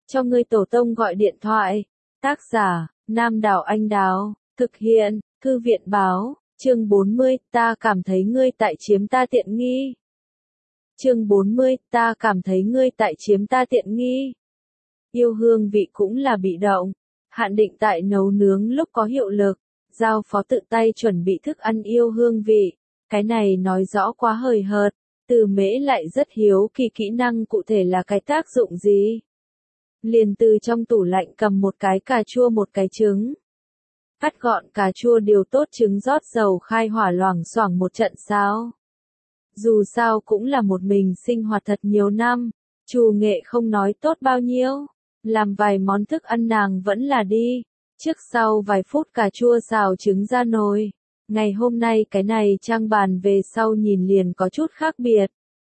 cho ngươi tổ tông gọi điện thoại. Tác giả, Nam Đảo Anh Đào, thực hiện, Thư viện Báo, chương 40, ta cảm thấy ngươi tại chiếm ta tiện nghi. Chương 40, ta cảm thấy ngươi tại chiếm ta tiện nghi. Yêu hương vị cũng là bị động, hạn định tại nấu nướng lúc có hiệu lực, giao phó tự tay chuẩn bị thức ăn yêu hương vị, cái này nói rõ quá hời hợt, Từ Mễ lại rất hiếu kỳ kỹ năng cụ thể là cái tác dụng gì. Liền từ trong tủ lạnh cầm một cái cà chua một cái trứng. Cắt gọn cà chua điều tốt trứng rót dầu khai hỏa loảng xoảng một trận sao. Dù sao cũng là một mình sinh hoạt thật nhiều năm, chủ nghệ không nói tốt bao nhiêu, làm vài món thức ăn nàng vẫn là đi. Trước sau vài phút cà chua xào trứng ra nồi. Ngày hôm nay cái này trang bàn về sau nhìn liền có chút khác biệt.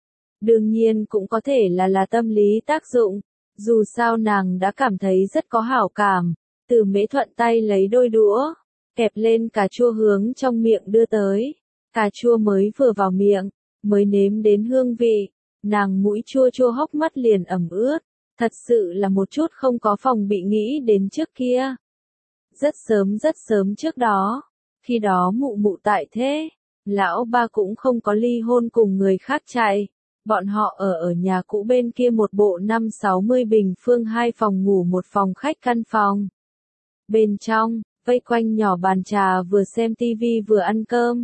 Đương nhiên cũng có thể là tâm lý tác dụng. Dù sao nàng đã cảm thấy rất có hảo cảm. Từ Mễ thuận tay lấy đôi đũa, kẹp lên cà chua hướng trong miệng đưa tới. Cà chua mới vừa vào miệng, mới nếm đến hương vị. Nàng mũi chua chua hốc mắt liền ẩm ướt. Thật sự là một chút không có phòng bị nghĩ đến trước kia. Rất sớm trước đó, khi đó mụ mụ tại thế, lão ba cũng không có ly hôn cùng người khác chạy, bọn họ ở nhà cũ bên kia một bộ 5-60 bình phương 2 phòng ngủ một phòng khách căn phòng. Bên trong, vây quanh nhỏ bàn trà vừa xem tivi vừa ăn cơm.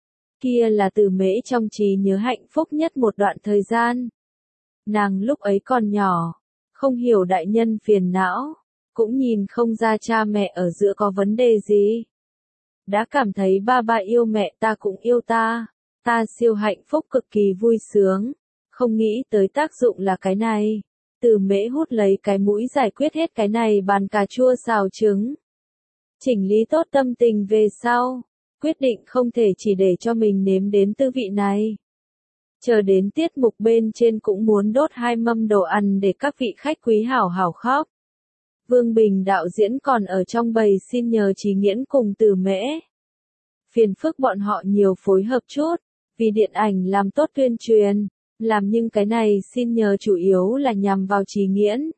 Kia là Từ Mễ trong trí nhớ hạnh phúc nhất một đoạn thời gian. Nàng lúc ấy còn nhỏ, không hiểu đại nhân phiền não. Cũng nhìn không ra cha mẹ ở giữa có vấn đề gì. Đã cảm thấy ba ba yêu mẹ ta cũng yêu ta. Ta siêu hạnh phúc cực kỳ vui sướng. Không nghĩ tới tác dụng là cái này. Từ Mễ hút lấy cái mũi giải quyết hết cái này bàn cà chua xào trứng. Chỉnh lý tốt tâm tình về sau. Quyết định không thể chỉ để cho mình nếm đến tư vị này. Chờ đến tiết mục bên trên cũng muốn đốt 2 mâm đồ ăn để các vị khách quý hảo hảo khóc. Vương Bình đạo diễn còn ở trong bầy xin nhờ Chí Nghiễn cùng Từ Mễ. Phiền phức bọn họ nhiều phối hợp chút, vì điện ảnh làm tốt tuyên truyền, làm nhưng cái này xin nhờ chủ yếu là nhằm vào Chí Nghiễn.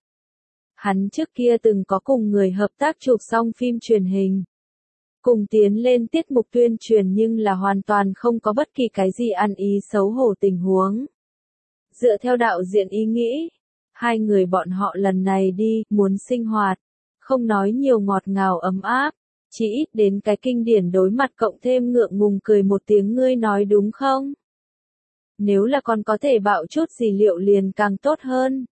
Hắn trước kia từng có cùng người hợp tác chụp xong phim truyền hình. Cùng tiến lên tiết mục tuyên truyền nhưng là hoàn toàn không có bất kỳ cái gì ăn ý xấu hổ tình huống. Dựa theo đạo diễn ý nghĩ. Hai người bọn họ lần này đi, muốn sinh hoạt, không nói nhiều ngọt ngào ấm áp, chỉ ít đến cái kinh điển đối mặt cộng thêm ngượng ngùng cười một tiếng ngươi nói đúng không? Nếu là còn có thể bạo chút gì liệu liền càng tốt hơn.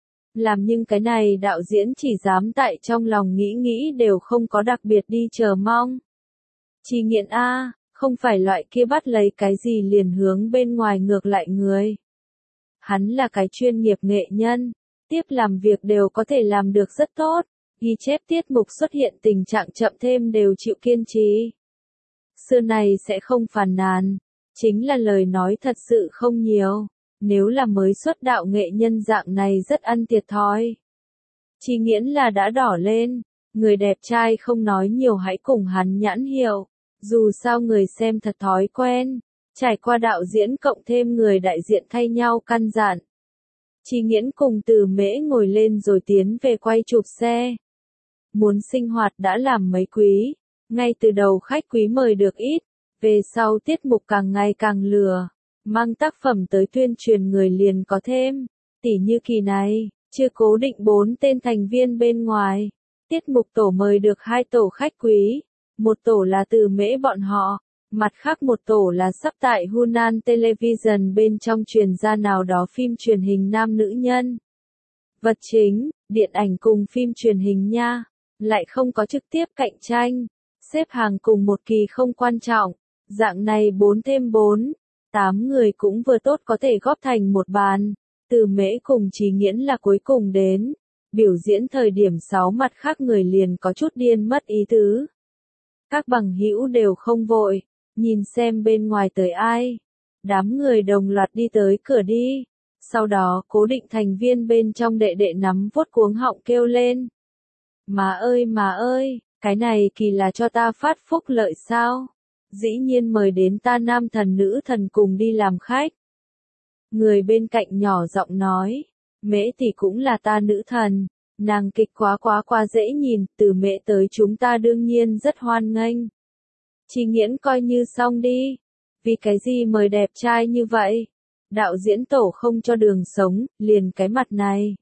Làm nhưng cái này đạo diễn chỉ dám tại trong lòng nghĩ đều không có đặc biệt đi chờ mong. Chí Nghiễn a, không phải loại kia bắt lấy cái gì liền hướng bên ngoài ngược lại người. Hắn là cái chuyên nghiệp nghệ nhân, tiếp làm việc đều có thể làm được rất tốt, ghi chép tiết mục xuất hiện tình trạng chậm thêm đều chịu kiên trì. Xưa này sẽ không phàn nàn, chính là lời nói thật sự không nhiều, nếu là mới xuất đạo nghệ nhân dạng này rất ăn thiệt thòi. Chí Nghiễn là đã đỏ lên, người đẹp trai không nói nhiều hãy cùng hắn nhãn hiệu, dù sao người xem thật thói quen. Trải qua đạo diễn cộng thêm người đại diện thay nhau căn dặn. Chí Nghiễn cùng Từ Mễ ngồi lên rồi tiến về quay chụp xe. Muốn sinh hoạt đã làm mấy quý, ngay từ đầu khách quý mời được ít, về sau tiết mục càng ngày càng lừa, mang tác phẩm tới tuyên truyền người liền có thêm, tỉ như kỳ này, chưa cố định 4 tên thành viên bên ngoài. Tiết mục tổ mời được 2 tổ khách quý, một tổ là Từ Mễ bọn họ. Mặt khác một tổ là sắp tại Hunan Television bên trong truyền ra nào đó phim truyền hình nam nữ nhân. Vật chính, điện ảnh cùng phim truyền hình nha, lại không có trực tiếp cạnh tranh, xếp hàng cùng một kỳ không quan trọng, dạng này 4 thêm 4, 8 người cũng vừa tốt có thể góp thành một bàn. Từ Mễ cùng Chí Nghiễn là cuối cùng đến, biểu diễn thời điểm 6 mặt khác người liền có chút điên mất ý tứ. Các bằng hữu đều không vội. Nhìn xem bên ngoài tới ai. Đám người đồng loạt đi tới cửa đi. Sau đó cố định thành viên bên trong đệ đệ nắm vuốt cuống họng kêu lên. Má ơi, cái này kỳ là cho ta phát phúc lợi sao? Dĩ nhiên mời đến ta nam thần nữ thần cùng đi làm khách. Người bên cạnh nhỏ giọng nói. Mễ thì cũng là ta nữ thần. Nàng kịch quá dễ nhìn, Từ Mễ tới chúng ta đương nhiên rất hoan nghênh. Chỉ Nghiễn coi như xong đi. Vì cái gì mời đẹp trai như vậy? Đạo diễn tổ không cho đường sống, liền cái mặt này.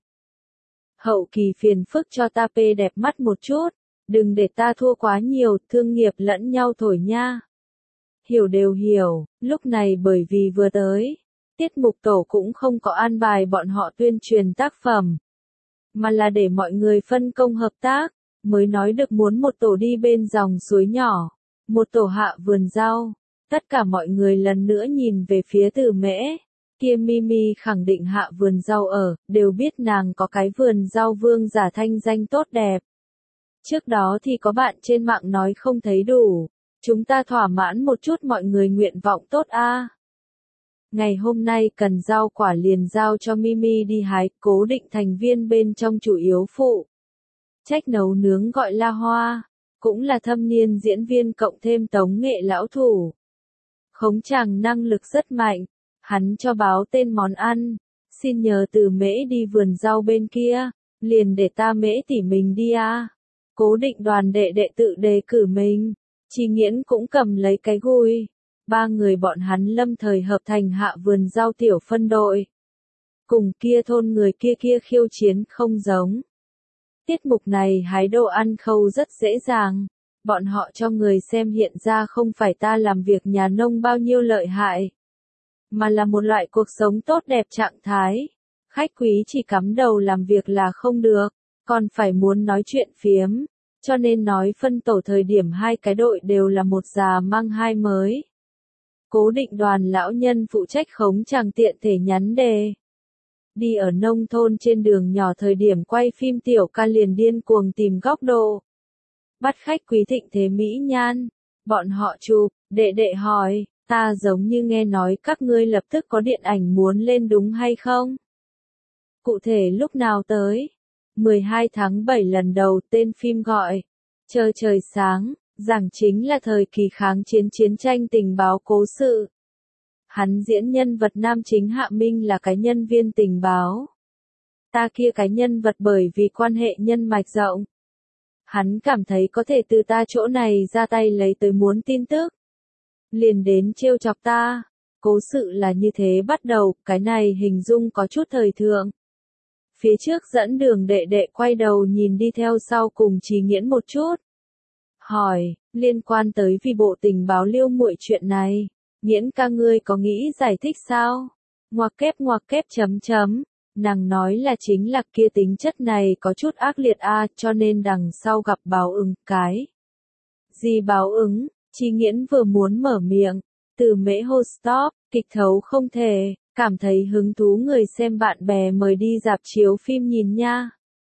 Hậu kỳ phiền phức cho ta pê đẹp mắt một chút, đừng để ta thua quá nhiều, thương nghiệp lẫn nhau thổi nha. Hiểu đều hiểu, lúc này bởi vì vừa tới, tiết mục tổ cũng không có an bài bọn họ tuyên truyền tác phẩm, mà là để mọi người phân công hợp tác, mới nói được muốn một tổ đi bên dòng suối nhỏ, một tổ hạ vườn rau. Tất cả mọi người lần nữa nhìn về phía Từ Mễ, kia Mimi khẳng định hạ vườn rau ở, đều biết nàng có cái vườn rau vương giả thanh danh tốt đẹp. Trước đó thì có bạn trên mạng nói không thấy đủ, chúng ta thỏa mãn một chút mọi người nguyện vọng tốt a. Ngày hôm nay cần rau quả liền giao cho Mimi đi hái, Cố Định thành viên bên trong chủ yếu phụ trách nấu nướng gọi La Hoa, cũng là thâm niên diễn viên cộng thêm tống nghệ lão thủ. Khống chàng năng lực rất mạnh, hắn cho báo tên món ăn, xin nhờ Từ Mễ đi vườn rau bên kia, liền để ta Mễ tỉ mình đi a. Cố Định đoàn đệ đệ tự đề cử mình, Chỉ Nghiễn cũng cầm lấy cái gùi. Ba người bọn hắn lâm thời hợp thành hạ vườn rau tiểu phân đội. Cùng kia thôn người kia khiêu chiến không giống. Tiết mục này hái đồ ăn khâu rất dễ dàng. Bọn họ cho người xem hiện ra không phải ta làm việc nhà nông bao nhiêu lợi hại, mà là một loại cuộc sống tốt đẹp trạng thái. Khách quý chỉ cắm đầu làm việc là không được, còn phải muốn nói chuyện phiếm. Cho nên nói phân tổ thời điểm hai cái đội đều là một già mang hai mới. Cố Định đoàn lão nhân phụ trách khống chàng tiện thể nhắn đề. Đi ở nông thôn trên đường nhỏ thời điểm quay phim tiểu ca liền điên cuồng tìm góc độ. Bắt khách quý thịnh thế mỹ nhan. Bọn họ chụp, đệ đệ hỏi, ta giống như nghe nói các ngươi lập tức có điện ảnh muốn lên đúng hay không? Cụ thể lúc nào tới? 12 tháng 7 lần đầu tên phim gọi Chờ trời sáng, giảng chính là thời kỳ kháng chiến chiến tranh tình báo cố sự. Hắn diễn nhân vật nam chính Hạ Minh là cái nhân viên tình báo. Ta kia cái nhân vật bởi vì quan hệ nhân mạch rộng. Hắn cảm thấy có thể từ ta chỗ này ra tay lấy tới muốn tin tức. Liền đến trêu chọc ta. Cố sự là như thế bắt đầu, cái này hình dung có chút thời thượng. Phía trước dẫn đường đệ đệ quay đầu nhìn đi theo sau cùng Chỉ Nghiễn một chút. Hỏi, liên quan tới vì bộ tình báo Liêu muội chuyện này, Nghiễn ca ngươi có nghĩ giải thích sao? Ngoặc kép chấm. Nàng nói là chính là kia tính chất này có chút ác liệt cho nên đằng sau gặp báo ứng cái. Gì báo ứng? Chỉ Nghiễn vừa muốn mở miệng, Từ Mễ hô stop, kịch thấu không thể, cảm thấy hứng thú người xem bạn bè mời đi rạp chiếu phim nhìn nha.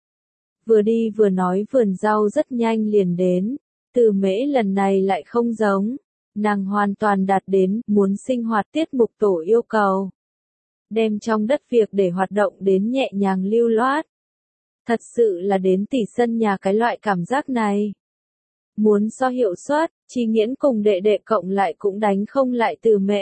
Vừa đi vừa nói vườn rau rất nhanh liền đến, Từ Mễ lần này lại không giống, nàng hoàn toàn đạt đến muốn sinh hoạt tiết mục tổ yêu cầu. Đem trong đất việc để hoạt động đến nhẹ nhàng lưu loát. Thật sự là đến tỉ sân nhà cái loại cảm giác này. Muốn so hiệu suất, Chỉ Nghiễn cùng đệ đệ cộng lại cũng đánh không lại Từ Mễ.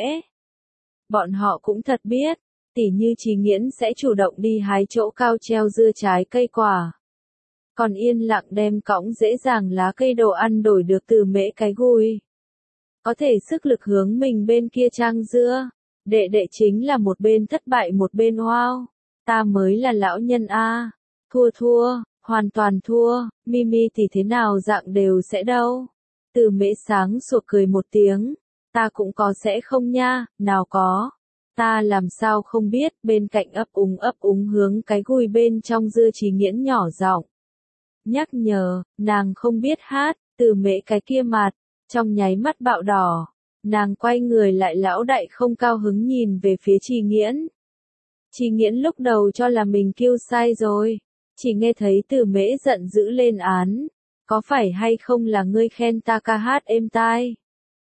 Bọn họ cũng thật biết, tỉ như Chỉ Nghiễn sẽ chủ động đi hái chỗ cao treo dưa trái cây quả. Còn yên lặng đem cõng dễ dàng lá cây đồ ăn đổi được Từ Mễ cái gùi. Có thể sức lực hướng mình bên kia trang dưa. Đệ đệ chính là một bên thất bại một bên wow. Ta mới là lão nhân a. Thua, hoàn toàn thua, Mimi thì thế nào dạng đều sẽ đâu. Từ Mễ sáng sủa cười một tiếng. Ta cũng có sẽ không nha, nào có. Ta làm sao không biết, bên cạnh ấp úng hướng cái gùi bên trong dưa Chỉ Nghiễn nhỏ giọng nhắc nhở, nàng không biết hát, Từ Mễ cái kia mặt, trong nháy mắt bạo đỏ. Nàng quay người lại lão đại không cao hứng nhìn về phía Chỉ Nghiễn. Chỉ Nghiễn lúc đầu cho là mình kêu sai rồi. Chỉ nghe thấy Từ Mễ giận dữ lên án. Có phải hay không là ngươi khen ta ca hát êm tai?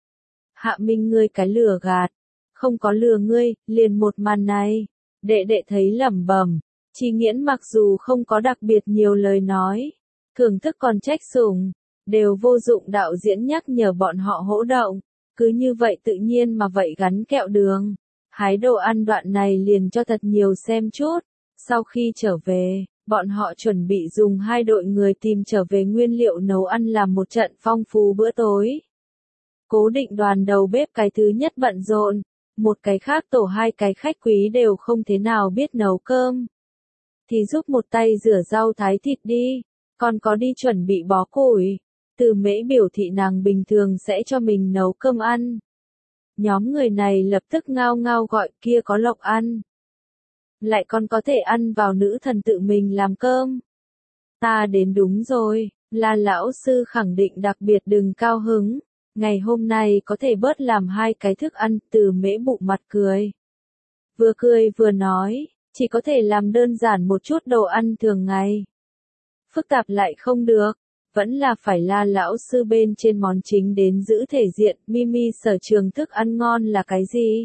Hạ Minh ngươi cái lừa gạt. Không có lừa ngươi, liền một màn này. Đệ đệ thấy lẩm bẩm. Chỉ Nghiễn mặc dù không có đặc biệt nhiều lời nói. Thưởng thức còn trách sủng. Đều vô dụng đạo diễn nhắc nhở bọn họ hỗ động. Cứ như vậy tự nhiên mà vậy gắn kẹo đường. Hái đồ ăn đoạn này liền cho thật nhiều xem chút. Sau khi trở về, Bọn họ chuẩn bị dùng 2 đội người tìm trở về nguyên liệu nấu ăn làm một trận phong phú bữa tối. Cố Định đoàn đầu bếp cái thứ nhất bận rộn, một cái khác tổ 2 cái khách quý đều không thế nào biết nấu cơm. Thì giúp một tay rửa rau thái thịt đi, còn có đi chuẩn bị bó củi. Từ Mễ biểu thị nàng bình thường sẽ cho mình nấu cơm ăn. Nhóm người này lập tức ngao ngao gọi kia có lộc ăn. Lại còn có thể ăn vào nữ thần tự mình làm cơm. Ta đến đúng rồi, là lão sư khẳng định đặc biệt đừng cao hứng. Ngày hôm nay có thể bớt làm 2 cái thức ăn. Từ Mễ bụng mặt cười. Vừa cười vừa nói, chỉ có thể làm đơn giản một chút đồ ăn thường ngày. Phức tạp lại không được, vẫn là phải la lão sư bên trên món chính đến giữ thể diện. Mimi sở trường thức ăn ngon là cái gì?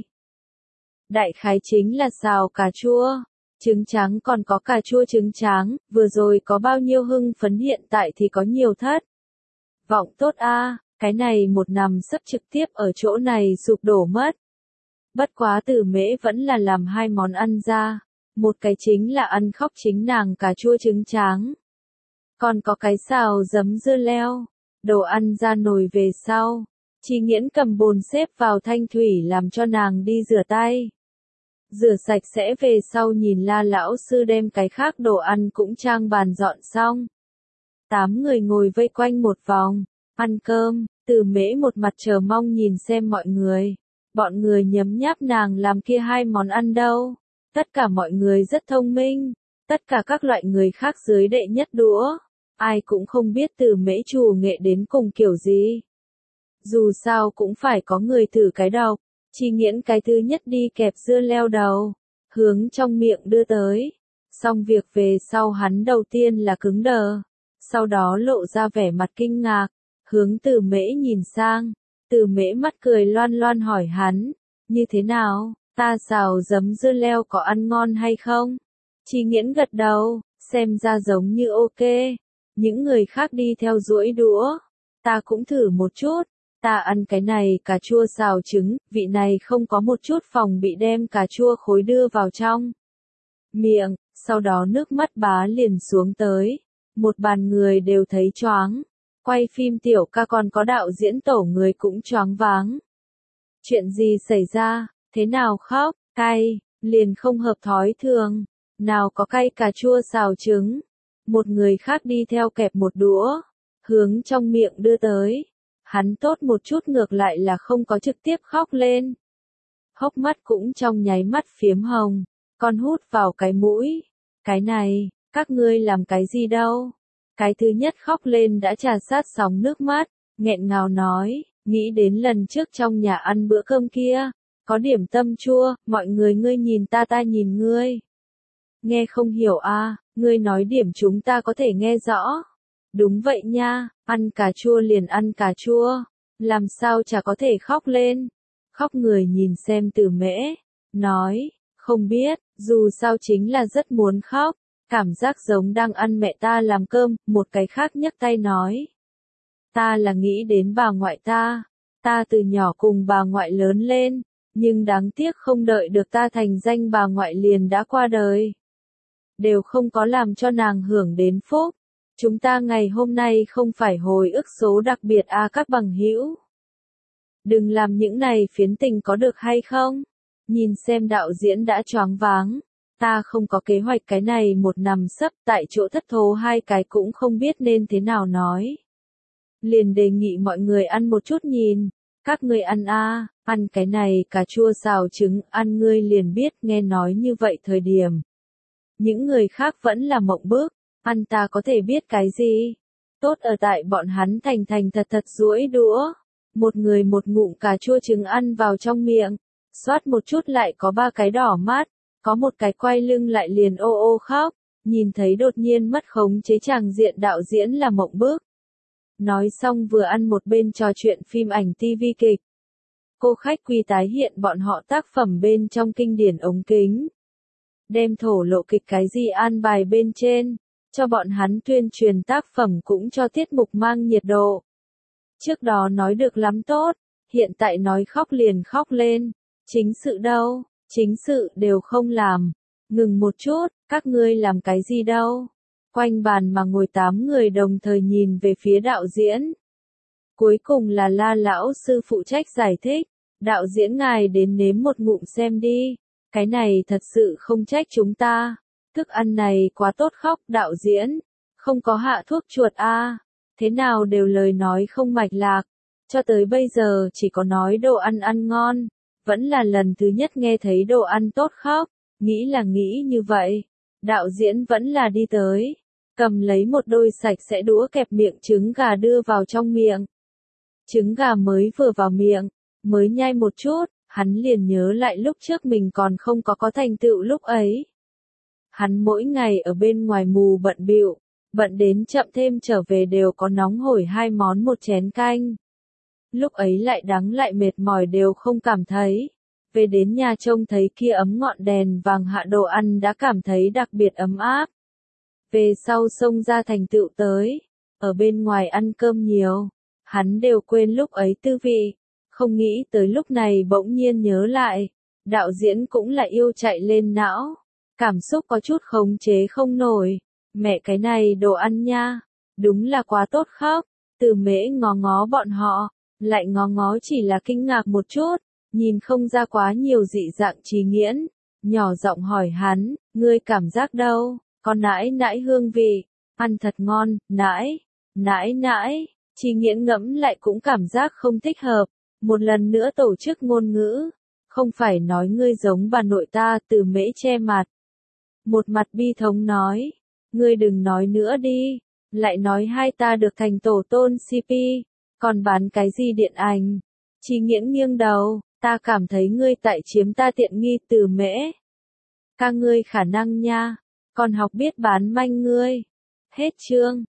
Đại khái chính là xào cà chua, trứng trắng, còn có cà chua trứng trắng. Vừa rồi có bao nhiêu hưng phấn, hiện tại thì có nhiều thất vọng. Tốt a, cái này một nằm sấp trực tiếp ở chỗ này sụp đổ mất. Bất quá Từ Mễ vẫn là làm 2 món ăn ra, một cái chính là ăn khóc chính nàng cà chua trứng trắng, còn có cái xào giấm dưa leo. Đồ ăn ra nồi về sau, Chi Nghiễn cầm bồn xếp vào thanh thủy làm cho nàng đi rửa tay. Rửa sạch sẽ về sau nhìn la lão sư đem cái khác đồ ăn cũng trang bàn dọn xong. 8 người ngồi vây quanh một vòng, ăn cơm. Từ Mễ một mặt chờ mong nhìn xem mọi người. Bọn người nhấm nháp nàng làm kia 2 món ăn đâu. Tất cả mọi người rất thông minh. Tất cả các loại người khác dưới đệ nhất đũa. Ai cũng không biết Từ Mễ trù nghệ đến cùng kiểu gì. Dù sao cũng phải có người thử cái độc. Chi Nghiễn cái thứ nhất đi kẹp dưa leo đầu, hướng trong miệng đưa tới. Xong việc về sau hắn đầu tiên là cứng đờ, sau đó lộ ra vẻ mặt kinh ngạc, hướng Từ Mễ nhìn sang. Từ Mễ mắt cười loan loan hỏi hắn, như thế nào, ta xào giấm dưa leo có ăn ngon hay không? Chi Nghiễn gật đầu, xem ra giống như ok. Những người khác đi theo duỗi đũa, ta cũng thử một chút. Ta ăn cái này cà chua xào trứng, vị này không có một chút phòng bị, đem cà chua khối đưa vào trong miệng, sau đó nước mắt bá liền xuống tới. Một bàn người đều thấy choáng. Quay phim tiểu ca còn có đạo diễn tổ người cũng choáng váng. Chuyện gì xảy ra, thế nào khóc, cay, liền không hợp thói thường. Nào có cay cà chua xào trứng. Một người khác đi theo kẹp một đũa, hướng trong miệng đưa tới. Hắn tốt một chút ngược lại là không có trực tiếp khóc lên. Hốc mắt cũng trong nháy mắt phiếm hồng, con hút vào cái mũi. Cái này, các ngươi làm cái gì đâu? Cái thứ nhất khóc lên đã trà sát sóng nước mắt, nghẹn ngào nói, nghĩ đến lần trước trong nhà ăn bữa cơm kia, có điểm tâm chua, mọi người ngươi nhìn ta ta nhìn ngươi. Nghe không hiểu à, ngươi nói điểm chúng ta có thể nghe rõ. Đúng vậy nha, ăn cà chua liền ăn cà chua, làm sao chả có thể khóc lên. Khóc người nhìn xem Từ Mễ, nói, không biết, dù sao chính là rất muốn khóc, cảm giác giống đang ăn mẹ ta làm cơm. Một cái khác nhấc tay nói, ta là nghĩ đến bà ngoại ta từ nhỏ cùng bà ngoại lớn lên, nhưng đáng tiếc không đợi được ta thành danh bà ngoại liền đã qua đời. Đều không có làm cho nàng hưởng đến phúc. Chúng ta ngày hôm nay không phải hồi ức số đặc biệt à các bằng hữu. Đừng làm những này phiến tình có được hay không? Nhìn xem đạo diễn đã choáng váng. Ta không có kế hoạch, cái này một nằm sấp tại chỗ thất thố, 2 cái cũng không biết nên thế nào nói. Liền đề nghị mọi người ăn một chút nhìn. Các ngươi ăn à, ăn cái này cà chua xào trứng, ăn ngươi liền biết. Nghe nói như vậy thời điểm. Những người khác vẫn là mộng bức. Ăn ta có thể biết cái gì? Tốt ở tại bọn hắn thành thành thật thật duỗi đũa. Một người một ngụm cà chua trứng ăn vào trong miệng. Xoát một chút lại có 3 cái đỏ mắt. Có một cái quay lưng lại liền ô ô khóc. Nhìn thấy đột nhiên mất khống chế tràng diện, đạo diễn là mộng bức. Nói xong vừa ăn một bên trò chuyện phim ảnh TV kịch. Cô khách quý tái hiện bọn họ tác phẩm bên trong kinh điển ống kính. Đem thổ lộ kịch cái gì an bài bên trên. Cho bọn hắn tuyên truyền tác phẩm cũng cho tiết mục mang nhiệt độ. Trước đó nói được lắm tốt, hiện tại nói khóc liền khóc lên. Chính sự đâu, chính sự đều không làm. Ngừng một chút, Các ngươi làm cái gì đâu? Quanh bàn mà ngồi 8 người đồng thời nhìn về phía đạo diễn. Cuối cùng là La lão sư phụ trách giải thích. Đạo diễn ngài đến nếm một ngụm xem đi. Cái này thật sự không trách chúng ta. Thức ăn này quá tốt khóc đạo diễn. Không có hạ thuốc chuột a. Thế nào đều lời nói không mạch lạc. Cho tới bây giờ chỉ có nói đồ ăn ăn ngon. Vẫn là lần thứ nhất nghe thấy đồ ăn tốt khóc. Nghĩ là nghĩ như vậy. Đạo diễn vẫn là đi tới. Cầm lấy một đôi sạch sẽ đũa kẹp miệng trứng gà đưa vào trong miệng. Trứng gà mới vừa vào miệng. Mới nhai một chút. Hắn liền nhớ lại lúc trước mình còn không có thành tựu lúc ấy. Hắn mỗi ngày ở bên ngoài mù bận bịu, bận đến chậm thêm trở về đều có nóng hổi 2 món một chén canh. Lúc ấy lại đắng lại mệt mỏi đều không cảm thấy. Về đến nhà trông thấy kia ấm ngọn đèn vàng hạ đồ ăn đã cảm thấy đặc biệt ấm áp. Về sau xông ra thành tựu tới, ở bên ngoài ăn cơm nhiều, hắn đều quên lúc ấy tư vị. Không nghĩ tới lúc này bỗng nhiên nhớ lại, đạo diễn cũng là yêu chạy lên não, cảm xúc có chút khống chế không nổi, mẹ cái này đồ ăn nha, đúng là quá tốt khóc, Từ Mễ ngó ngó bọn họ, lại ngó ngó chỉ là kinh ngạc một chút, nhìn không ra quá nhiều dị dạng Trí Nghiễn, nhỏ giọng hỏi hắn, ngươi cảm giác đâu, có nãi nãi hương vị, ăn thật ngon, nãi, nãi nãi, Trí Nghiễn ngẫm lại cũng cảm giác không thích hợp. Một lần nữa tổ chức ngôn ngữ, không phải nói ngươi giống bà nội ta, Từ Mễ che mặt. Một mặt bi thống nói, ngươi đừng nói nữa đi, lại nói hai ta được thành tổ tôn CP, còn bán cái gì điện ảnh. Trí Nghiễn nghiêng đầu, ta cảm thấy ngươi tại chiếm ta tiện nghi Từ Mễ. Các ngươi khả năng nha, còn học biết bán manh ngươi. Hết chương.